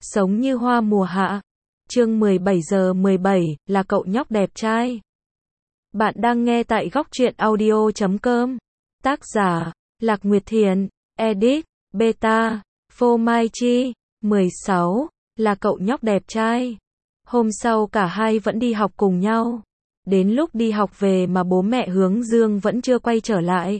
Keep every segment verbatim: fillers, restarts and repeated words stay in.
Sống như hoa mùa hạ. Chương mười bảy giờ mười bảy, là cậu nhóc đẹp trai. Bạn đang nghe tại góc truyện audio chấm com. Tác giả, Lạc Nguyệt Thiền. Edit, Beta, Phô Mai Chi. mười sáu, là cậu nhóc đẹp trai. Hôm sau cả hai vẫn đi học cùng nhau. Đến lúc đi học về mà bố mẹ Hướng Dương vẫn chưa quay trở lại.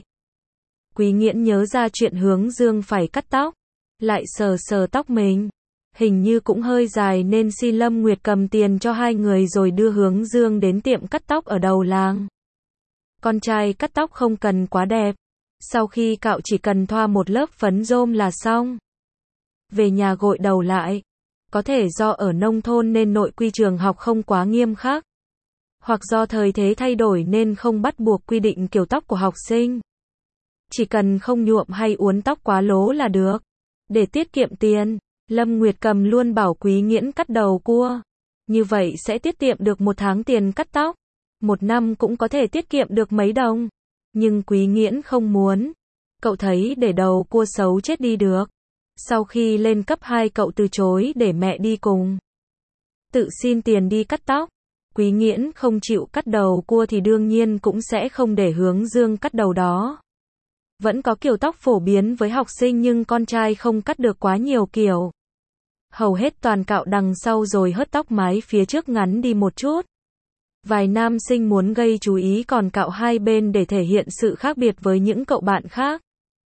Quý Nghiễn nhớ ra chuyện Hướng Dương phải cắt tóc. Lại sờ sờ tóc mình. Hình như cũng hơi dài nên xin Lâm Nguyệt cầm tiền cho hai người rồi đưa Hướng Dương đến tiệm cắt tóc ở đầu làng. Con trai cắt tóc không cần quá đẹp. Sau khi cạo chỉ cần thoa một lớp phấn rôm là xong. Về nhà gội đầu lại. Có thể do ở nông thôn nên nội quy trường học không quá nghiêm khắc. Hoặc do thời thế thay đổi nên không bắt buộc quy định kiểu tóc của học sinh. Chỉ cần không nhuộm hay uốn tóc quá lố là được. Để tiết kiệm tiền, Lâm Nguyệt cầm luôn bảo Quý Nghiễn cắt đầu cua. Như vậy sẽ tiết kiệm được một tháng tiền cắt tóc. Một năm cũng có thể tiết kiệm được mấy đồng. Nhưng Quý Nghiễn không muốn. Cậu thấy để đầu cua xấu chết đi được. Sau khi lên cấp hai cậu từ chối để mẹ đi cùng. Tự xin tiền đi cắt tóc. Quý Nghiễn không chịu cắt đầu cua thì đương nhiên cũng sẽ không để Hướng Dương cắt đầu đó. Vẫn có kiểu tóc phổ biến với học sinh nhưng con trai không cắt được quá nhiều kiểu. Hầu hết toàn cạo đằng sau rồi hớt tóc mái phía trước ngắn đi một chút. Vài nam sinh muốn gây chú ý còn cạo hai bên để thể hiện sự khác biệt với những cậu bạn khác.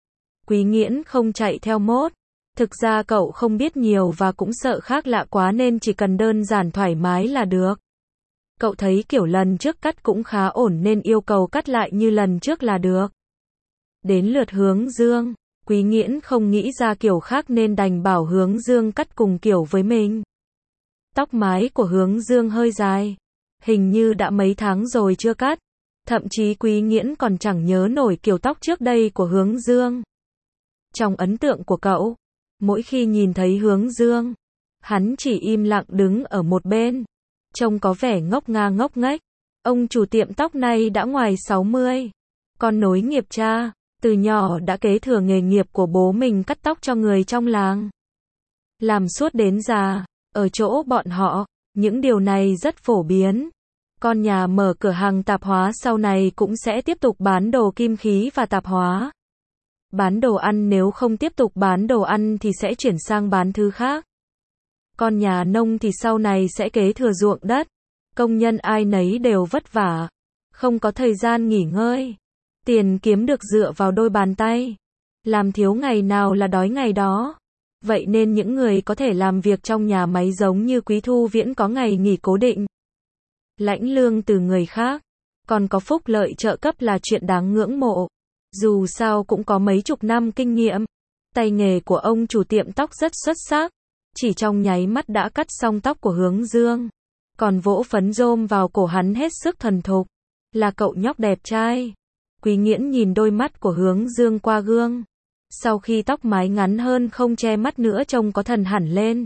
Quý Nghiễn không chạy theo mốt. Thực ra cậu không biết nhiều và cũng sợ khác lạ quá nên chỉ cần đơn giản thoải mái là được. Cậu thấy kiểu lần trước cắt cũng khá ổn nên yêu cầu cắt lại như lần trước là được. Đến lượt Hướng Dương, Quý Nghiễn không nghĩ ra kiểu khác nên đành bảo Hướng Dương cắt cùng kiểu với mình. Tóc mái của Hướng Dương hơi dài. Hình như đã mấy tháng rồi chưa cắt. Thậm chí Quý Nghiễn còn chẳng nhớ nổi kiểu tóc trước đây của Hướng Dương. Trong ấn tượng của cậu, mỗi khi nhìn thấy Hướng Dương, hắn chỉ im lặng đứng ở một bên. Trông có vẻ ngốc nga ngốc nghếch. Ông chủ tiệm tóc này đã ngoài sáu mươi. Con nối nghiệp cha. Từ nhỏ đã kế thừa nghề nghiệp của bố mình cắt tóc cho người trong làng. Làm suốt đến già. Ở chỗ bọn họ, những điều này rất phổ biến. Con nhà mở cửa hàng tạp hóa sau này cũng sẽ tiếp tục bán đồ kim khí và tạp hóa. Bán đồ ăn nếu không tiếp tục bán đồ ăn thì sẽ chuyển sang bán thứ khác. Con nhà nông thì sau này sẽ kế thừa ruộng đất. Công nhân ai nấy đều vất vả. Không có thời gian nghỉ ngơi. Tiền kiếm được dựa vào đôi bàn tay. Làm thiếu ngày nào là đói ngày đó. Vậy nên những người có thể làm việc trong nhà máy giống như Quý Thu Viễn có ngày nghỉ cố định. Lãnh lương từ người khác. Còn có phúc lợi trợ cấp là chuyện đáng ngưỡng mộ. Dù sao cũng có mấy chục năm kinh nghiệm. Tay nghề của ông chủ tiệm tóc rất xuất sắc. Chỉ trong nháy mắt đã cắt xong tóc của Hướng Dương. Còn vỗ phấn rôm vào cổ hắn hết sức thuần thục. Là cậu nhóc đẹp trai. Quý Nghiễn nhìn đôi mắt của Hướng Dương qua gương. Sau khi tóc mái ngắn hơn không che mắt nữa trông có thần hẳn lên.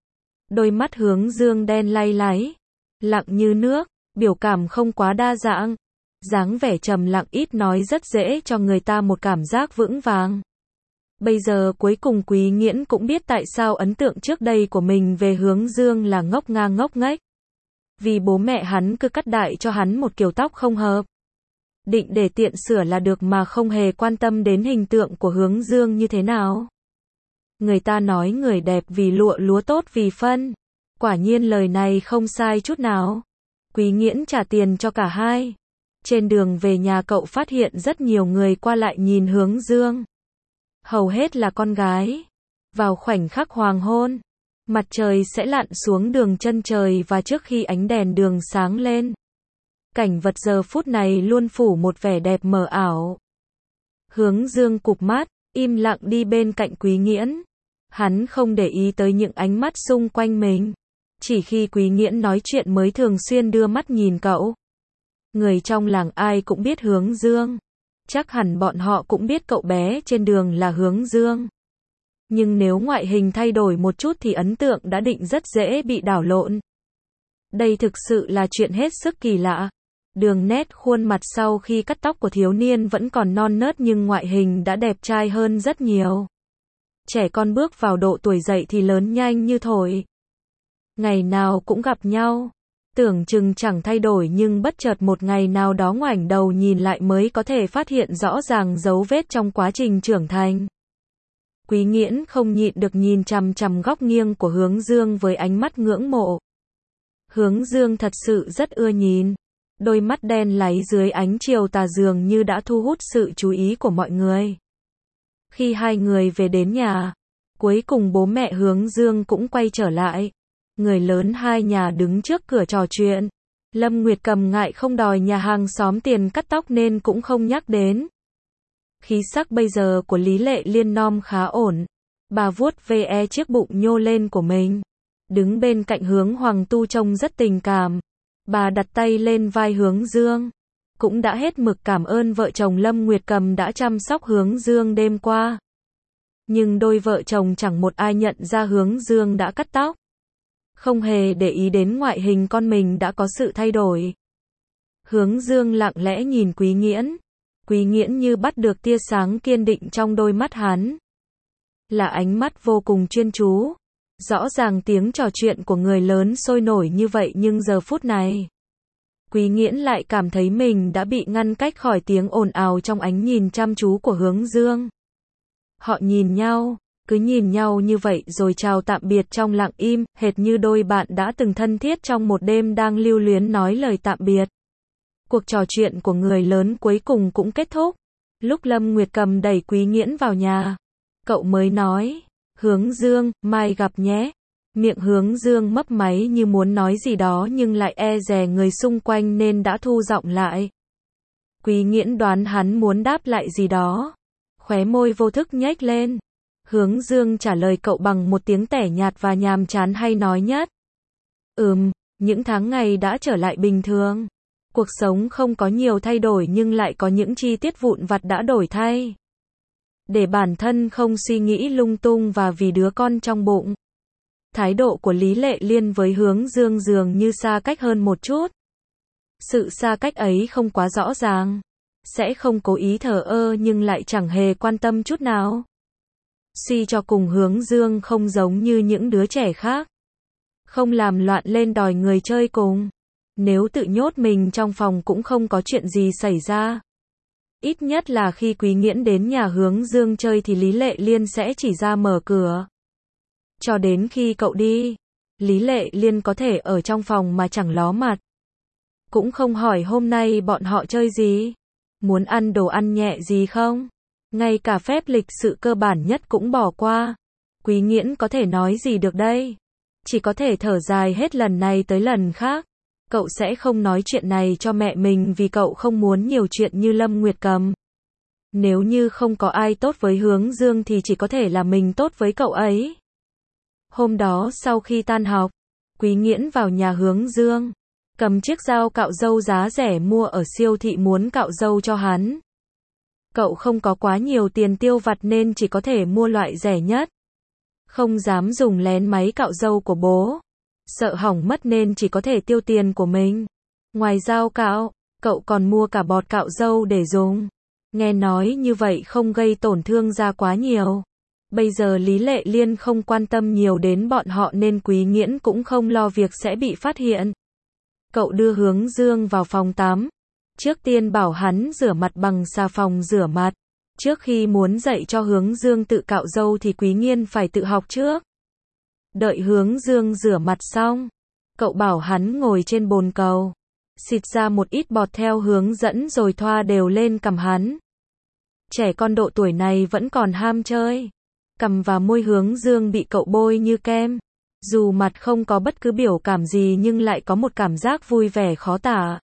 Đôi mắt Hướng Dương đen lay láy. Lặng như nước, biểu cảm không quá đa dạng. Dáng vẻ trầm lặng ít nói rất dễ cho người ta một cảm giác vững vàng. Bây giờ cuối cùng Quý Nghiễn cũng biết tại sao ấn tượng trước đây của mình về Hướng Dương là ngốc ngang ngốc nghếch. Vì bố mẹ hắn cứ cắt đại cho hắn một kiểu tóc không hợp. Định để tiện sửa là được mà không hề quan tâm đến hình tượng của Hướng Dương như thế nào. Người ta nói người đẹp vì lụa lúa tốt vì phân. Quả nhiên lời này không sai chút nào. Quý Nghiễn trả tiền cho cả hai. Trên đường về nhà cậu phát hiện rất nhiều người qua lại nhìn Hướng Dương. Hầu hết là con gái. Vào khoảnh khắc hoàng hôn, mặt trời sẽ lặn xuống đường chân trời và trước khi ánh đèn đường sáng lên. Cảnh vật giờ phút này luôn phủ một vẻ đẹp mờ ảo. Hướng Dương cụp mắt, im lặng đi bên cạnh Quý Nghiễn. Hắn không để ý tới những ánh mắt xung quanh mình. Chỉ khi Quý Nghiễn nói chuyện mới thường xuyên đưa mắt nhìn cậu. Người trong làng ai cũng biết Hướng Dương. Chắc hẳn bọn họ cũng biết cậu bé trên đường là Hướng Dương. Nhưng nếu ngoại hình thay đổi một chút thì ấn tượng đã định rất dễ bị đảo lộn. Đây thực sự là chuyện hết sức kỳ lạ. Đường nét khuôn mặt sau khi cắt tóc của thiếu niên vẫn còn non nớt nhưng ngoại hình đã đẹp trai hơn rất nhiều. Trẻ con bước vào độ tuổi dậy thì lớn nhanh như thổi. Ngày nào cũng gặp nhau. Tưởng chừng chẳng thay đổi nhưng bất chợt một ngày nào đó ngoảnh đầu nhìn lại mới có thể phát hiện rõ ràng dấu vết trong quá trình trưởng thành. Quý Nghiễn không nhịn được nhìn chằm chằm góc nghiêng của Hướng Dương với ánh mắt ngưỡng mộ. Hướng Dương thật sự rất ưa nhìn. Đôi mắt đen láy dưới ánh chiều tà dường như đã thu hút sự chú ý của mọi người. Khi hai người về đến nhà, cuối cùng bố mẹ Hướng Dương cũng quay trở lại. Người lớn hai nhà đứng trước cửa trò chuyện. Lâm Nguyệt Cầm ngại không đòi nhà hàng xóm tiền cắt tóc nên cũng không nhắc đến. Khí sắc bây giờ của Lý Lệ Liên non khá ổn. Bà vuốt ve chiếc bụng nhô lên của mình. Đứng bên cạnh Hướng Hoàng Tu trông rất tình cảm. Bà đặt tay lên vai Hướng Dương. Cũng đã hết mực cảm ơn vợ chồng Lâm Nguyệt Cầm đã chăm sóc Hướng Dương đêm qua. Nhưng đôi vợ chồng chẳng một ai nhận ra Hướng Dương đã cắt tóc. Không hề để ý đến ngoại hình con mình đã có sự thay đổi. Hướng Dương lặng lẽ nhìn Quý Nghiễn. Quý Nghiễn như bắt được tia sáng kiên định trong đôi mắt hắn. Là ánh mắt vô cùng chuyên chú. Rõ ràng tiếng trò chuyện của người lớn sôi nổi như vậy nhưng giờ phút này, Quý Nghiễn lại cảm thấy mình đã bị ngăn cách khỏi tiếng ồn ào trong ánh nhìn chăm chú của Hướng Dương. Họ nhìn nhau, cứ nhìn nhau như vậy rồi chào tạm biệt trong lặng im, hệt như đôi bạn đã từng thân thiết trong một đêm đang lưu luyến nói lời tạm biệt. Cuộc trò chuyện của người lớn cuối cùng cũng kết thúc. Lúc Lâm Nguyệt Cầm đẩy Quý Nghiễn vào nhà, cậu mới nói, Hướng Dương, mai gặp nhé. Miệng Hướng Dương mấp máy như muốn nói gì đó nhưng lại e dè người xung quanh nên đã thu giọng lại. Quý Nghiễn đoán hắn muốn đáp lại gì đó. Khóe môi vô thức nhếch lên. Hướng Dương trả lời cậu bằng một tiếng tẻ nhạt và nhàm chán hay nói nhất. Ừm, những tháng ngày đã trở lại bình thường. Cuộc sống không có nhiều thay đổi nhưng lại có những chi tiết vụn vặt đã đổi thay. Để bản thân không suy nghĩ lung tung và vì đứa con trong bụng. Thái độ của Lý Lệ Liên với Hướng Dương dường như xa cách hơn một chút. Sự xa cách ấy không quá rõ ràng. Sẽ không cố ý thờ ơ nhưng lại chẳng hề quan tâm chút nào. Suy cho cùng Hướng Dương không giống như những đứa trẻ khác. Không làm loạn lên đòi người chơi cùng. Nếu tự nhốt mình trong phòng cũng không có chuyện gì xảy ra. Ít nhất là khi Quý Nghiễn đến nhà Hướng Dương chơi thì Lý Lệ Liên sẽ chỉ ra mở cửa. Cho đến khi cậu đi, Lý Lệ Liên có thể ở trong phòng mà chẳng ló mặt. Cũng không hỏi hôm nay bọn họ chơi gì. Muốn ăn đồ ăn nhẹ gì không? Ngay cả phép lịch sự cơ bản nhất cũng bỏ qua. Quý Nghiễn có thể nói gì được đây? Chỉ có thể thở dài hết lần này tới lần khác. Cậu sẽ không nói chuyện này cho mẹ mình vì cậu không muốn nhiều chuyện như Lâm Nguyệt Cầm. Nếu như không có ai tốt với Hướng Dương thì chỉ có thể là mình tốt với cậu ấy. Hôm đó sau khi tan học, Quý Nghiễn vào nhà Hướng Dương, cầm chiếc dao cạo râu giá rẻ mua ở siêu thị muốn cạo râu cho hắn. Cậu không có quá nhiều tiền tiêu vặt nên chỉ có thể mua loại rẻ nhất. Không dám dùng lén máy cạo râu của bố. Sợ hỏng mất nên chỉ có thể tiêu tiền của mình. Ngoài dao cạo, cậu còn mua cả bọt cạo râu để dùng. Nghe nói như vậy không gây tổn thương da quá nhiều. Bây giờ Lý Lệ Liên không quan tâm nhiều đến bọn họ nên Quý Nghiễn cũng không lo việc sẽ bị phát hiện. Cậu đưa Hướng Dương vào phòng tắm. Trước tiên bảo hắn rửa mặt bằng xà phòng rửa mặt. Trước khi muốn dạy cho Hướng Dương tự cạo râu thì Quý Nghiên phải tự học trước. Đợi Hướng Dương rửa mặt xong, cậu bảo hắn ngồi trên bồn cầu, xịt ra một ít bọt theo hướng dẫn rồi thoa đều lên cằm hắn. Trẻ con độ tuổi này vẫn còn ham chơi. Cằm và môi Hướng Dương bị cậu bôi như kem. Dù mặt không có bất cứ biểu cảm gì nhưng lại có một cảm giác vui vẻ khó tả.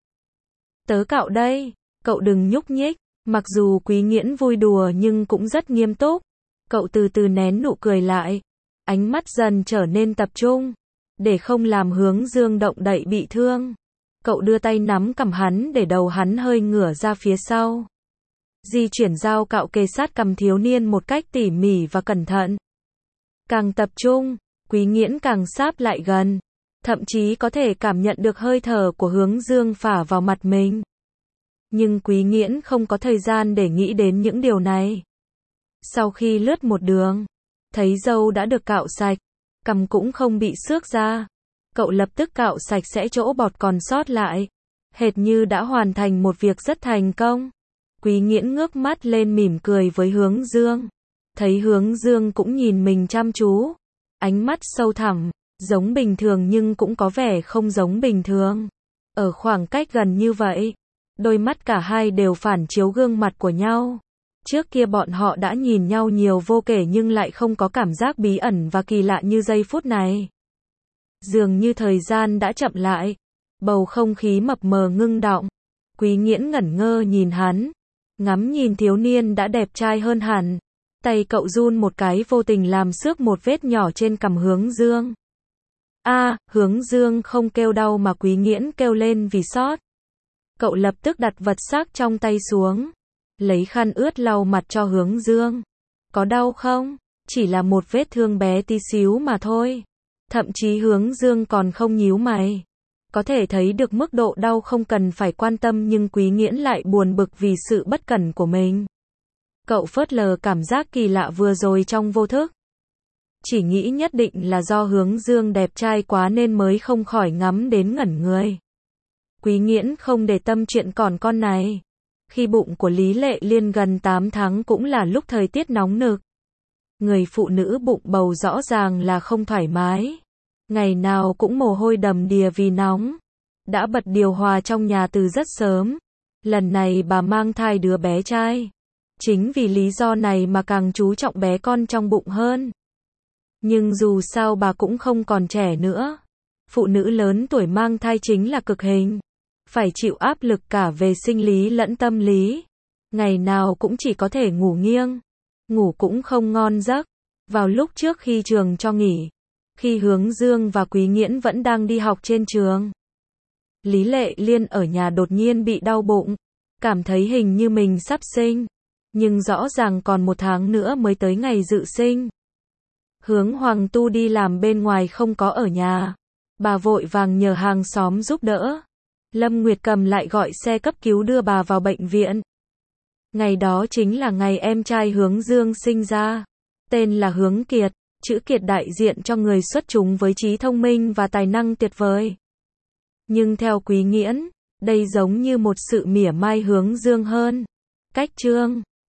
Tớ cạo đây, cậu đừng nhúc nhích. Mặc dù Quý Nghiễn vui đùa nhưng cũng rất nghiêm túc. Cậu từ từ nén nụ cười lại. Ánh mắt dần trở nên tập trung. Để không làm Hướng Dương động đậy bị thương. Cậu đưa tay nắm cằm hắn để đầu hắn hơi ngửa ra phía sau. Di chuyển dao cạo kề sát cằm thiếu niên một cách tỉ mỉ và cẩn thận. Càng tập trung, Quý Nghiễn càng sáp lại gần. Thậm chí có thể cảm nhận được hơi thở của Hướng Dương phả vào mặt mình. Nhưng Quý Nghiễn không có thời gian để nghĩ đến những điều này. Sau khi lướt một đường, thấy râu đã được cạo sạch, cằm cũng không bị xước ra. Cậu lập tức cạo sạch sẽ chỗ bọt còn sót lại. Hệt như đã hoàn thành một việc rất thành công. Quý Nghiễn ngước mắt lên mỉm cười với Hướng Dương. Thấy Hướng Dương cũng nhìn mình chăm chú. Ánh mắt sâu thẳm, giống bình thường nhưng cũng có vẻ không giống bình thường. Ở khoảng cách gần như vậy, đôi mắt cả hai đều phản chiếu gương mặt của nhau. Trước kia bọn họ đã nhìn nhau nhiều vô kể nhưng lại không có cảm giác bí ẩn và kỳ lạ như giây phút này. Dường như thời gian đã chậm lại, bầu không khí mập mờ ngưng đọng. Quý Nghiễn ngẩn ngơ nhìn hắn, ngắm nhìn thiếu niên đã đẹp trai hơn hẳn. Tay cậu run một cái vô tình làm xước một vết nhỏ trên cằm Hướng Dương. A, à, Hướng Dương không kêu đau mà Quý Nghiễn kêu lên vì xót. Cậu lập tức đặt vật xác trong tay xuống, lấy khăn ướt lau mặt cho Hướng Dương. Có đau không? Chỉ là một vết thương bé tí xíu mà thôi. Thậm chí Hướng Dương còn không nhíu mày. Có thể thấy được mức độ đau không cần phải quan tâm nhưng Quý Nghiễn lại buồn bực vì sự bất cẩn của mình. Cậu phớt lờ cảm giác kỳ lạ vừa rồi trong vô thức. Chỉ nghĩ nhất định là do Hướng Dương đẹp trai quá nên mới không khỏi ngắm đến ngẩn người. Quý Nghiễn không để tâm chuyện còn con này. Khi bụng của Lý Lệ Liên gần tám tháng cũng là lúc thời tiết nóng nực. Người phụ nữ bụng bầu rõ ràng là không thoải mái. Ngày nào cũng mồ hôi đầm đìa vì nóng. Đã bật điều hòa trong nhà từ rất sớm. Lần này bà mang thai đứa bé trai. Chính vì lý do này mà càng chú trọng bé con trong bụng hơn. Nhưng dù sao bà cũng không còn trẻ nữa. Phụ nữ lớn tuổi mang thai chính là cực hình. Phải chịu áp lực cả về sinh lý lẫn tâm lý. Ngày nào cũng chỉ có thể ngủ nghiêng. Ngủ cũng không ngon giấc. Vào lúc trước khi trường cho nghỉ. Khi Hướng Dương và Quý Nghiễn vẫn đang đi học trên trường. Lý Lệ Liên ở nhà đột nhiên bị đau bụng. Cảm thấy hình như mình sắp sinh. Nhưng rõ ràng còn một tháng nữa mới tới ngày dự sinh. Hướng Hoàng Tu đi làm bên ngoài không có ở nhà. Bà vội vàng nhờ hàng xóm giúp đỡ. Lâm Nguyệt Cầm lại gọi xe cấp cứu đưa bà vào bệnh viện. Ngày đó chính là ngày em trai Hướng Dương sinh ra. Tên là Hướng Kiệt, chữ Kiệt đại diện cho người xuất chúng với trí thông minh và tài năng tuyệt vời. Nhưng theo Quý Nghiễn, đây giống như một sự mỉa mai Hướng Dương hơn. Cách Trương